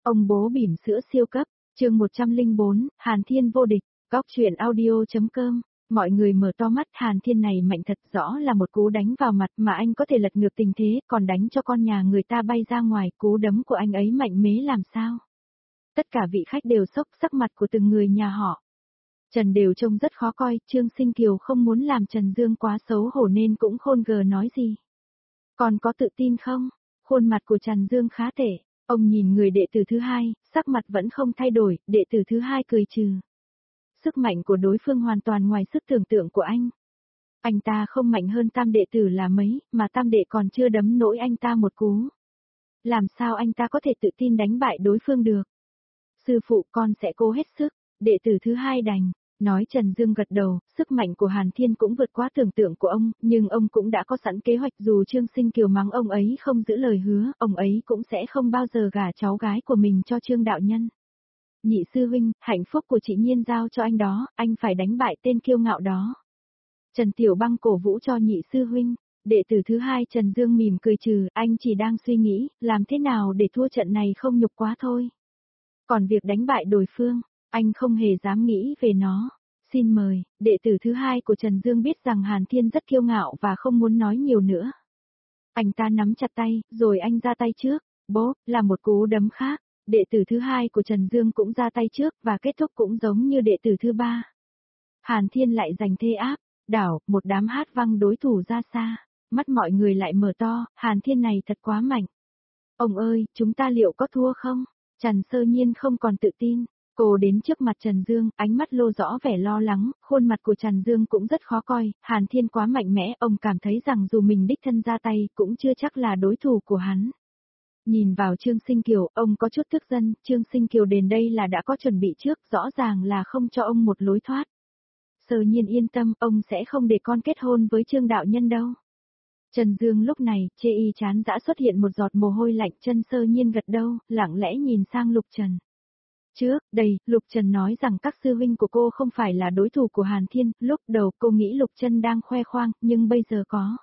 Ông bố bỉm sữa siêu cấp, chương 104, Hàn Thiên vô địch, góc truyện audio.com. Mọi người mở to mắt, Hàn Thiên này mạnh thật, rõ là một cú đánh vào mặt mà anh có thể lật ngược tình thế, còn đánh cho con nhà người ta bay ra ngoài, cú đấm của anh ấy mạnh mẽ làm sao. Tất cả vị khách đều sốc, sắc mặt của từng người nhà họ Trần đều trông rất khó coi, Trương Sinh Kiều không muốn làm Trần Dương quá xấu hổ nên cũng khôn gờ nói gì. Còn có tự tin không? Khuôn mặt của Trần Dương khá tệ. Ông nhìn người đệ tử thứ hai, sắc mặt vẫn không thay đổi, đệ tử thứ hai cười trừ. Sức mạnh của đối phương hoàn toàn ngoài sức tưởng tượng của anh. Anh ta không mạnh hơn tam đệ tử là mấy, mà tam đệ còn chưa đấm nổi anh ta một cú. Làm sao anh ta có thể tự tin đánh bại đối phương được? Sư phụ, con sẽ cố hết sức, đệ tử thứ hai đành. Nói Trần Dương gật đầu, sức mạnh của Hàn Thiên cũng vượt quá tưởng tượng của ông, nhưng ông cũng đã có sẵn kế hoạch, dù Trương Sinh Kiều mắng ông ấy không giữ lời hứa, ông ấy cũng sẽ không bao giờ gả cháu gái của mình cho Trương đạo nhân. Nhị sư huynh, hạnh phúc của chị Nhiên giao cho anh đó, anh phải đánh bại tên kiêu ngạo đó. Trần Tiểu Băng cổ vũ cho nhị sư huynh, đệ tử thứ hai Trần Dương mỉm cười trừ, anh chỉ đang suy nghĩ, làm thế nào để thua trận này không nhục quá thôi. Còn việc đánh bại đối phương, anh không hề dám nghĩ về nó. Xin mời, đệ tử thứ hai của Trần Dương biết rằng Hàn Thiên rất kiêu ngạo và không muốn nói nhiều nữa. Anh ta nắm chặt tay, rồi anh ra tay trước, bốp, là một cú đấm khác. Đệ tử thứ hai của Trần Dương cũng ra tay trước và kết thúc cũng giống như đệ tử thứ ba. Hàn Thiên lại giành thế áp, đảo, một đám hát văng đối thủ ra xa. Mắt mọi người lại mở to, Hàn Thiên này thật quá mạnh. Ông ơi, chúng ta liệu có thua không? Trần Sơ Nhiên không còn tự tin. Cô đến trước mặt Trần Dương, ánh mắt lô rõ vẻ lo lắng, khuôn mặt của Trần Dương cũng rất khó coi, Hàn Thiên quá mạnh mẽ, ông cảm thấy rằng dù mình đích thân ra tay, cũng chưa chắc là đối thủ của hắn. Nhìn vào Trương Sinh Kiều, ông có chút tức giận, Trương Sinh Kiều đến đây là đã có chuẩn bị trước, rõ ràng là không cho ông một lối thoát. Sơ Nhiên yên tâm, ông sẽ không để con kết hôn với Trương đạo nhân đâu. Trần Dương lúc này, chê y chán dã xuất hiện một giọt mồ hôi lạnh, chân Sơ Nhiên gật đầu, lặng lẽ nhìn sang Lục Trần. Trước đây, Lục Trần nói rằng các sư huynh của cô không phải là đối thủ của Hàn Thiên, lúc đầu cô nghĩ Lục Trần đang khoe khoang, nhưng bây giờ có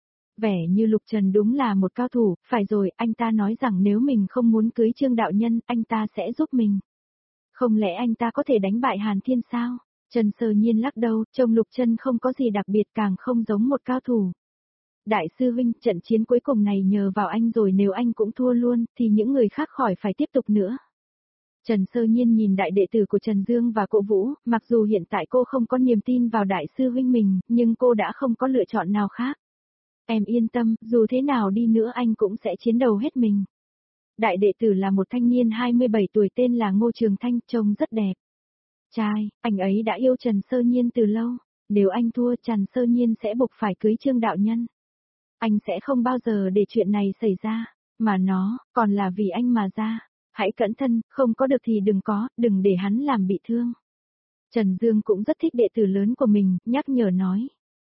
vẻ như Lục Trần đúng là một cao thủ, phải rồi, anh ta nói rằng nếu mình không muốn cưới Trương đạo nhân, anh ta sẽ giúp mình. Không lẽ anh ta có thể đánh bại Hàn Thiên sao? Trần Sơ Nhiên lắc đầu, trông Lục Trần không có gì đặc biệt, càng không giống một cao thủ. Đại sư huynh, trận chiến cuối cùng này nhờ vào anh rồi, nếu anh cũng thua luôn, thì những người khác khỏi phải tiếp tục nữa. Trần Sơ Nhiên nhìn đại đệ tử của Trần Dương và cổ vũ, mặc dù hiện tại cô không có niềm tin vào đại sư huynh mình, nhưng cô đã không có lựa chọn nào khác. Em yên tâm, dù thế nào đi nữa anh cũng sẽ chiến đấu hết mình. Đại đệ tử là một thanh niên 27 tuổi tên là Ngô Trường Thanh, trông rất đẹp. Trai, anh ấy đã yêu Trần Sơ Nhiên từ lâu, nếu anh thua Trần Sơ Nhiên sẽ buộc phải cưới Trương đạo nhân. Anh sẽ không bao giờ để chuyện này xảy ra, mà nó, còn là vì anh mà ra. Hãy cẩn thận, không có được thì đừng có, đừng để hắn làm bị thương. Trần Dương cũng rất thích đệ tử lớn của mình, nhắc nhở nói.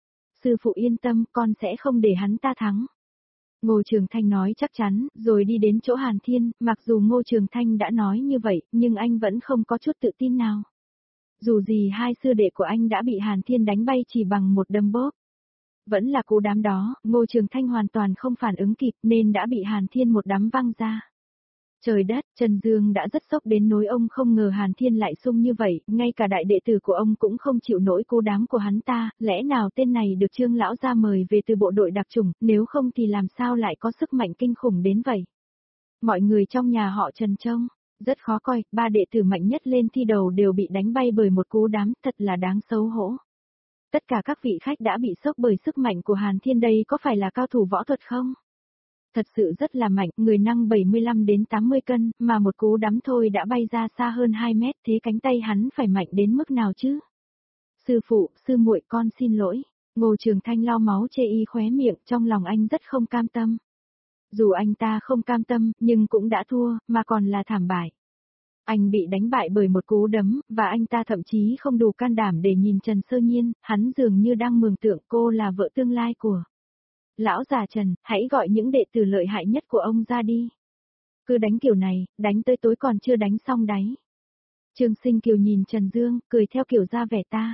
Sư phụ yên tâm, con sẽ không để hắn ta thắng. Ngô Trường Thanh nói chắc chắn, rồi đi đến chỗ Hàn Thiên, mặc dù Ngô Trường Thanh đã nói như vậy, nhưng anh vẫn không có chút tự tin nào. Dù gì hai sư đệ của anh đã bị Hàn Thiên đánh bay chỉ bằng một đấm bóp. Vẫn là cú đám đó, Ngô Trường Thanh hoàn toàn không phản ứng kịp nên đã bị Hàn Thiên một đấm văng ra. Trời đất, Trần Dương đã rất sốc đến nỗi ông không ngờ Hàn Thiên lại sung như vậy, ngay cả đại đệ tử của ông cũng không chịu nổi cú đám của hắn ta, lẽ nào tên này được Trương lão gia mời về từ bộ đội đặc chủng, nếu không thì làm sao lại có sức mạnh kinh khủng đến vậy. Mọi người trong nhà họ Trần trông rất khó coi, ba đệ tử mạnh nhất lên thi đầu đều bị đánh bay bởi một cú đám, thật là đáng xấu hổ. Tất cả các vị khách đã bị sốc bởi sức mạnh của Hàn Thiên, đây có phải là cao thủ võ thuật không? Thật sự rất là mạnh, người năng 75 đến 80 cân, mà một cú đấm thôi đã bay ra xa hơn 2 mét, thế cánh tay hắn phải mạnh đến mức nào chứ? Sư phụ, sư muội con xin lỗi. Ngô Trường Thanh lau máu chê y khóe miệng, trong lòng anh rất không cam tâm. Dù anh ta không cam tâm, nhưng cũng đã thua, mà còn là thảm bại. Anh bị đánh bại bởi một cú đấm, và anh ta thậm chí không đủ can đảm để nhìn Trần Sơ Nhiên, hắn dường như đang mường tượng cô là vợ tương lai của lão già Trần, hãy gọi những đệ tử lợi hại nhất của ông ra đi. Cứ đánh kiểu này, đánh tới tối còn chưa đánh xong đấy. Trương Sinh Kiều nhìn Trần Dương, cười theo kiểu ra vẻ ta.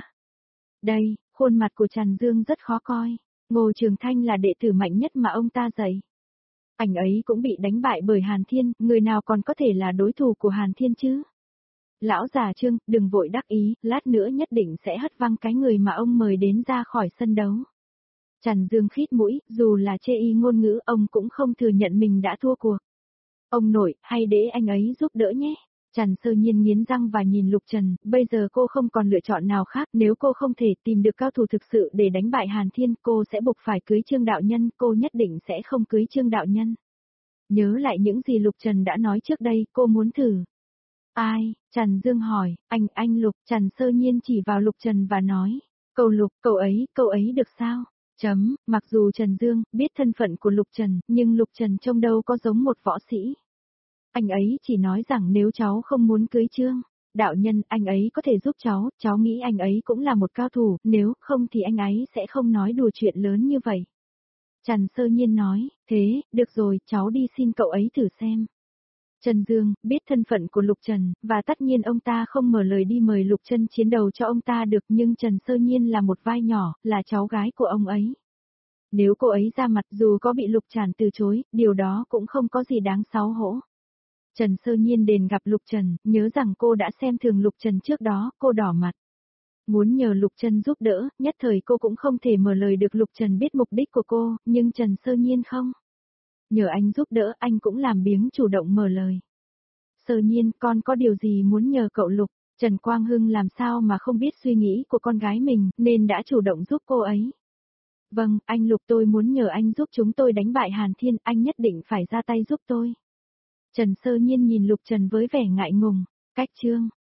Đây, khuôn mặt của Trần Dương rất khó coi. Ngô Trường Thanh là đệ tử mạnh nhất mà ông ta dạy. Anh ấy cũng bị đánh bại bởi Hàn Thiên, người nào còn có thể là đối thủ của Hàn Thiên chứ? Lão già Trương, đừng vội đắc ý, lát nữa nhất định sẽ hất văng cái người mà ông mời đến ra khỏi sân đấu. Trần Dương khít mũi, dù là chê y ngôn ngữ ông cũng không thừa nhận mình đã thua cuộc. Ông nội, hay để anh ấy giúp đỡ nhé. Trần Sơ Nhiên nghiến răng và nhìn Lục Trần, bây giờ cô không còn lựa chọn nào khác, nếu cô không thể tìm được cao thủ thực sự để đánh bại Hàn Thiên, cô sẽ buộc phải cưới Trương Đạo Nhân, cô nhất định sẽ không cưới Trương Đạo Nhân. Nhớ lại những gì Lục Trần đã nói trước đây, cô muốn thử. Ai? Trần Dương hỏi, anh Lục. Trần Sơ Nhiên chỉ vào Lục Trần và nói, Lục, cậu ấy được sao? Mặc dù Trần Dương biết thân phận của Lục Trần, nhưng Lục Trần trông đâu có giống một võ sĩ. Anh ấy chỉ nói rằng nếu cháu không muốn cưới Trương Đạo Nhân, anh ấy có thể giúp cháu nghĩ anh ấy cũng là một cao thủ, nếu không thì anh ấy sẽ không nói đùa chuyện lớn như vậy. Trần Sơ Nhiên nói, thế, được rồi, cháu đi xin cậu ấy thử xem. Trần Dương biết thân phận của Lục Trần, và tất nhiên ông ta không mở lời đi mời Lục Trần chiến đấu cho ông ta được, nhưng Trần Sơ Nhiên là một vai nhỏ, là cháu gái của ông ấy. Nếu cô ấy ra mặt dù có bị Lục Tràn từ chối, điều đó cũng không có gì đáng xấu hổ. Trần Sơ Nhiên đến gặp Lục Trần, nhớ rằng cô đã xem thường Lục Trần trước đó, cô đỏ mặt. Muốn nhờ Lục Trần giúp đỡ, nhất thời cô cũng không thể mở lời được Lục Trần biết mục đích của cô, nhưng Trần Sơ Nhiên không. Nhờ anh giúp đỡ, anh cũng làm biếng chủ động mở lời. Sơ Nhiên, con có điều gì muốn nhờ cậu Lục? Trần Quang Hưng làm sao mà không biết suy nghĩ của con gái mình, nên đã chủ động giúp cô ấy. Vâng, anh Lục, tôi muốn nhờ anh giúp chúng tôi đánh bại Hàn Thiên, anh nhất định phải ra tay giúp tôi. Trần Sơ Nhiên nhìn Lục Trần với vẻ ngại ngùng, cách Trương